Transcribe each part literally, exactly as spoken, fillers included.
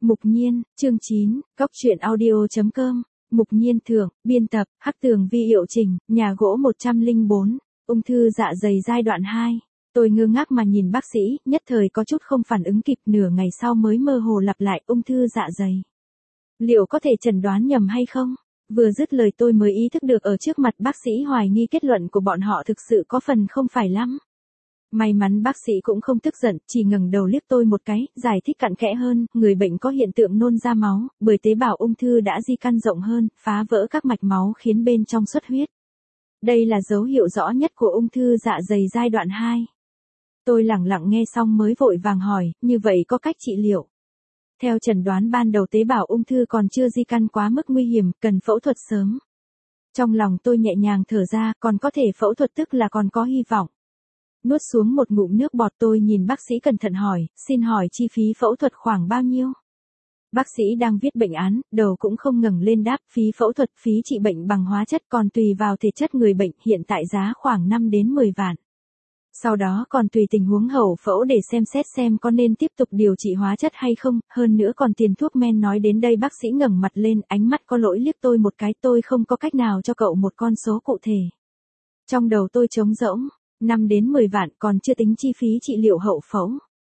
Mục Nhiên, chương chín, Cóc truyện audio chấm com, Mục Nhiên thưởng, biên tập, Hắc Tường Vi hiệu trình, nhà gỗ một trăm lẻ bốn, ung thư dạ dày giai đoạn hai. Tôi ngơ ngác mà nhìn bác sĩ, nhất thời có chút không phản ứng kịp, nửa ngày sau mới mơ hồ lặp lại ung thư dạ dày. Liệu có thể chẩn đoán nhầm hay không? Vừa dứt lời tôi mới ý thức được ở trước mặt bác sĩ hoài nghi kết luận của bọn họ thực sự có phần không phải lắm. May mắn bác sĩ cũng không tức giận, chỉ ngẩng đầu liếc tôi một cái, giải thích cặn kẽ hơn, người bệnh có hiện tượng nôn ra máu, bởi tế bào ung thư đã di căn rộng hơn, phá vỡ các mạch máu khiến bên trong xuất huyết. Đây là dấu hiệu rõ nhất của ung thư dạ dày giai đoạn hai. Tôi lẳng lặng nghe xong mới vội vàng hỏi, như vậy có cách trị liệu? Theo chẩn đoán ban đầu tế bào ung thư còn chưa di căn quá mức nguy hiểm, cần phẫu thuật sớm. Trong lòng tôi nhẹ nhàng thở ra, còn có thể phẫu thuật tức là còn có hy vọng. Nuốt xuống một ngụm nước bọt, tôi nhìn bác sĩ cẩn thận hỏi, xin hỏi chi phí phẫu thuật khoảng bao nhiêu? Bác sĩ đang viết bệnh án, đầu cũng không ngẩng lên đáp, phí phẫu thuật, phí trị bệnh bằng hóa chất còn tùy vào thể chất người bệnh, hiện tại giá khoảng năm đến mười vạn. Sau đó còn tùy tình huống hậu phẫu để xem xét xem có nên tiếp tục điều trị hóa chất hay không, hơn nữa còn tiền thuốc men. Nói đến đây bác sĩ ngẩng mặt lên, ánh mắt có lỗi liếc tôi một cái, tôi không có cách nào cho cậu một con số cụ thể. Trong đầu tôi trống rỗng. năm đến mười vạn còn chưa tính chi phí trị liệu hậu phẫu.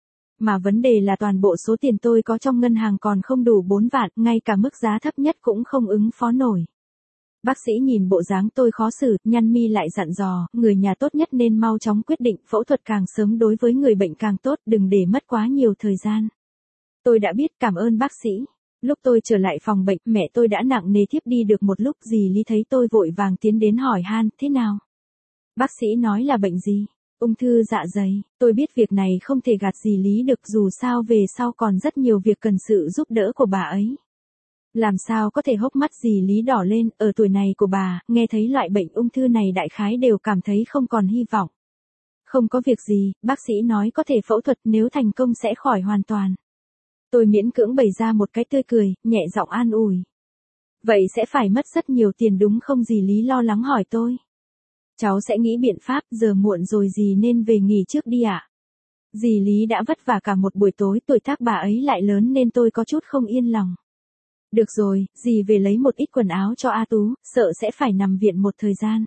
Mà vấn đề là toàn bộ số tiền tôi có trong ngân hàng còn không đủ bốn vạn, ngay cả mức giá thấp nhất cũng không ứng phó nổi. Bác sĩ nhìn bộ dáng tôi khó xử, nhăn mi lại dặn dò, người nhà tốt nhất nên mau chóng quyết định, phẫu thuật càng sớm đối với người bệnh càng tốt, đừng để mất quá nhiều thời gian. Tôi đã biết, cảm ơn bác sĩ. Lúc tôi trở lại phòng bệnh, mẹ tôi đã nặng nề thiếp đi được một lúc, dì Lý thấy tôi vội vàng tiến đến hỏi han, thế nào? Bác sĩ nói là bệnh gì? Ung thư dạ dày. Tôi biết việc này không thể gạt dì Lý được, dù sao về sau còn rất nhiều việc cần sự giúp đỡ của bà ấy. Làm sao có thể hốc mắt dì Lý đỏ lên, ở tuổi này của bà, nghe thấy loại bệnh ung thư này đại khái đều cảm thấy không còn hy vọng. Không có việc gì, bác sĩ nói có thể phẫu thuật, nếu thành công sẽ khỏi hoàn toàn. Tôi miễn cưỡng bày ra một cái tươi cười, nhẹ giọng an ủi. Vậy sẽ phải mất rất nhiều tiền đúng không? Dì Lý lo lắng hỏi tôi. Cháu sẽ nghĩ biện pháp, giờ muộn rồi dì nên về nghỉ trước đi ạ. À? Dì Lý đã vất vả cả một buổi tối, tuổi tác bà ấy lại lớn nên tôi có chút không yên lòng. Được rồi, dì về lấy một ít quần áo cho A Tú, sợ sẽ phải nằm viện một thời gian.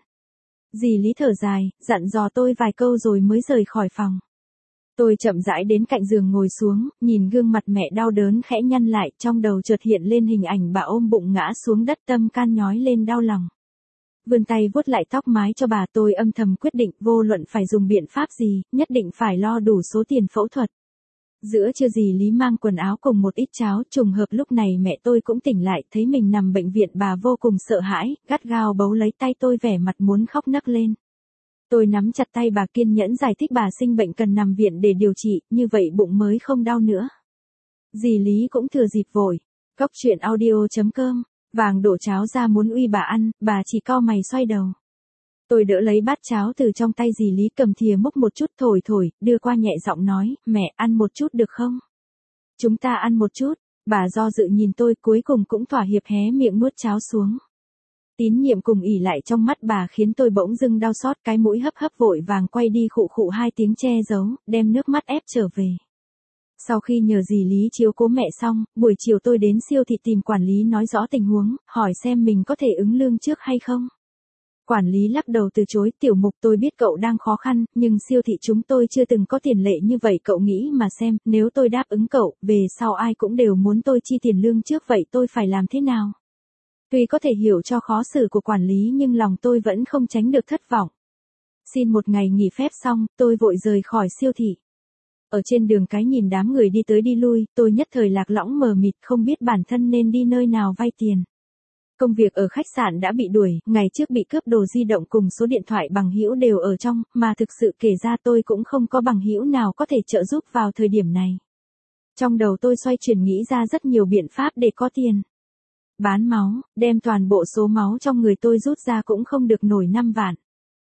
Dì Lý thở dài, dặn dò tôi vài câu rồi mới rời khỏi phòng. Tôi chậm rãi đến cạnh giường ngồi xuống, nhìn gương mặt mẹ đau đớn khẽ nhăn lại, trong đầu chợt hiện lên hình ảnh bà ôm bụng ngã xuống đất, tâm can nhói lên đau lòng. Vươn tay vuốt lại tóc mái cho bà, tôi âm thầm quyết định vô luận phải dùng biện pháp gì, nhất định phải lo đủ số tiền phẫu thuật. Giữa trưa dì Lý mang quần áo cùng một ít cháo, trùng hợp lúc này mẹ tôi cũng tỉnh lại, thấy mình nằm bệnh viện bà vô cùng sợ hãi, gắt gao bấu lấy tay tôi vẻ mặt muốn khóc nấc lên. Tôi nắm chặt tay bà kiên nhẫn giải thích bà sinh bệnh cần nằm viện để điều trị, như vậy bụng mới không đau nữa. Dì Lý cũng thừa dịp vội. Cóc truyện audio chấm com. Vàng đổ cháo ra muốn uy bà ăn, bà chỉ cau mày xoay đầu. Tôi đỡ lấy bát cháo từ trong tay dì Lý, cầm thìa múc một chút thổi thổi, đưa qua nhẹ giọng nói, mẹ ăn một chút được không? Chúng ta ăn một chút. Bà do dự nhìn tôi, cuối cùng cũng thỏa hiệp hé miệng nuốt cháo xuống. Tín nhiệm cùng ỉ lại trong mắt bà khiến tôi bỗng dưng đau xót, cái mũi hấp hấp vội vàng quay đi khụ khụ hai tiếng che giấu, đem nước mắt ép trở về. Sau khi nhờ dì Lý chiếu cố mẹ xong, buổi chiều tôi đến siêu thị tìm quản lý nói rõ tình huống, hỏi xem mình có thể ứng lương trước hay không. Quản lý lắc đầu từ chối, Tiểu Mục, tôi biết cậu đang khó khăn, nhưng siêu thị chúng tôi chưa từng có tiền lệ như vậy, cậu nghĩ mà xem, nếu tôi đáp ứng cậu, về sau ai cũng đều muốn tôi chi tiền lương trước, vậy tôi phải làm thế nào? Tuy có thể hiểu cho khó xử của quản lý nhưng lòng tôi vẫn không tránh được thất vọng. Xin một ngày nghỉ phép xong, tôi vội rời khỏi siêu thị. Ở trên đường cái nhìn đám người đi tới đi lui, tôi nhất thời lạc lõng mờ mịt, không biết bản thân nên đi nơi nào vay tiền. Công việc ở khách sạn đã bị đuổi, ngày trước bị cướp đồ di động cùng số điện thoại bằng hữu đều ở trong, mà thực sự kể ra tôi cũng không có bằng hữu nào có thể trợ giúp vào thời điểm này. Trong đầu tôi xoay chuyển nghĩ ra rất nhiều biện pháp để có tiền. Bán máu, đem toàn bộ số máu trong người tôi rút ra cũng không được nổi năm vạn.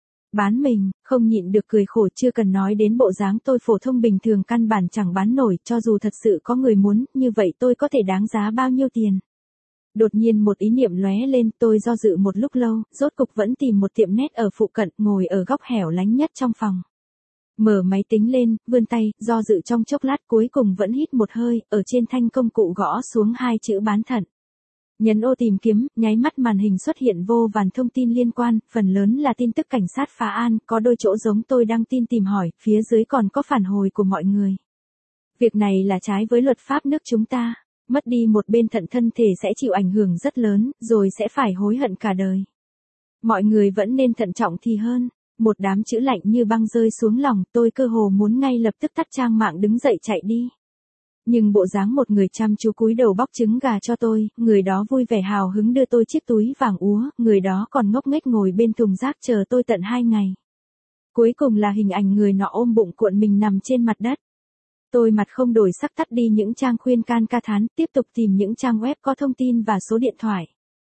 Bán mình, không nhịn được cười khổ, chưa cần nói đến bộ dáng tôi phổ thông bình thường căn bản chẳng bán nổi, cho dù thật sự có người muốn, như vậy tôi có thể đáng giá bao nhiêu tiền. Đột nhiên một ý niệm lóe lên, tôi do dự một lúc lâu, rốt cục vẫn tìm một tiệm net ở phụ cận, ngồi ở góc hẻo lánh nhất trong phòng. Mở máy tính lên, vươn tay, do dự trong chốc lát cuối cùng vẫn hít một hơi, ở trên thanh công cụ gõ xuống hai chữ bán thận. Nhấn ô tìm kiếm, nháy mắt màn hình xuất hiện vô vàn thông tin liên quan, phần lớn là tin tức cảnh sát phá án, có đôi chỗ giống tôi đăng tin tìm hỏi, phía dưới còn có phản hồi của mọi người. Việc này là trái với luật pháp nước chúng ta, mất đi một bên thận thân thể sẽ chịu ảnh hưởng rất lớn, rồi sẽ phải hối hận cả đời. Mọi người vẫn nên thận trọng thì hơn. Một đám chữ lạnh như băng rơi xuống lòng, tôi cơ hồ muốn ngay lập tức tắt trang mạng đứng dậy chạy đi. Nhưng bộ dáng một người chăm chú cúi đầu bóc trứng gà cho tôi, người đó vui vẻ hào hứng đưa tôi chiếc túi vàng úa, người đó còn ngốc nghếch ngồi bên thùng rác chờ tôi tận hai ngày. Cuối cùng là hình ảnh người nọ ôm bụng cuộn mình nằm trên mặt đất. Tôi mặt không đổi sắc tắt đi những trang khuyên can ca thán, tiếp tục tìm những trang web có thông tin và số điện thoại.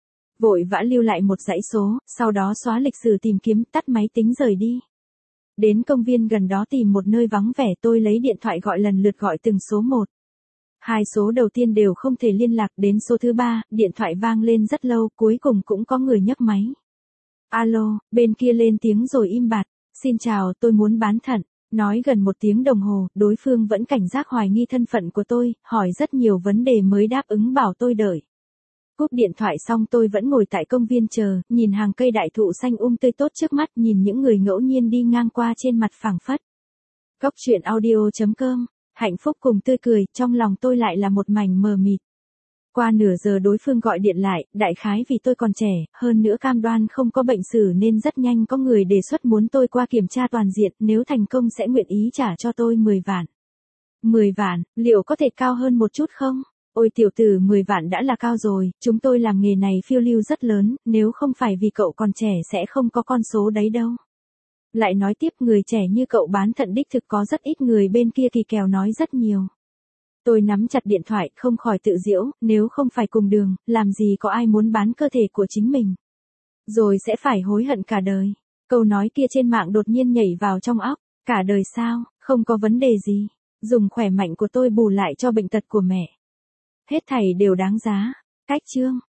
Vội vã lưu lại một dãy số, sau đó xóa lịch sử tìm kiếm, tắt máy tính rời đi. Đến công viên gần đó tìm một nơi vắng vẻ, tôi lấy điện thoại gọi lần lượt gọi từng số một. Hai số đầu tiên đều không thể liên lạc, đến số thứ ba, điện thoại vang lên rất lâu, cuối cùng cũng có người nhấc máy. Alo, bên kia lên tiếng rồi im bặt. Xin chào, tôi muốn bán thận. Nói gần một tiếng đồng hồ, đối phương vẫn cảnh giác hoài nghi thân phận của tôi, hỏi rất nhiều vấn đề mới đáp ứng bảo tôi đợi. Cúp điện thoại xong tôi vẫn ngồi tại công viên chờ, nhìn hàng cây đại thụ xanh um tươi tốt trước mắt, nhìn những người ngẫu nhiên đi ngang qua trên mặt phảng phất. Góc truyện audio chấm com, hạnh phúc cùng tươi cười, trong lòng tôi lại là một mảnh mờ mịt. Qua nửa giờ đối phương gọi điện lại, đại khái vì tôi còn trẻ, hơn nữa cam đoan không có bệnh sử nên rất nhanh có người đề xuất muốn tôi qua kiểm tra toàn diện, nếu thành công sẽ nguyện ý trả cho tôi mười vạn. mười vạn, liệu có thể cao hơn một chút không? Ôi tiểu tử, mười vạn đã là cao rồi, chúng tôi làm nghề này phiêu lưu rất lớn, nếu không phải vì cậu còn trẻ sẽ không có con số đấy đâu. Lại nói tiếp, người trẻ như cậu bán thận đích thực có rất ít, người bên kia kỳ kèo nói rất nhiều. Tôi nắm chặt điện thoại, không khỏi tự giễu, nếu không phải cùng đường, làm gì có ai muốn bán cơ thể của chính mình. Rồi sẽ phải hối hận cả đời. Câu nói kia trên mạng đột nhiên nhảy vào trong óc, cả đời sao, không có vấn đề gì. Dùng khỏe mạnh của tôi bù lại cho bệnh tật của mẹ. Hết thảy đều đáng giá. Cách chương.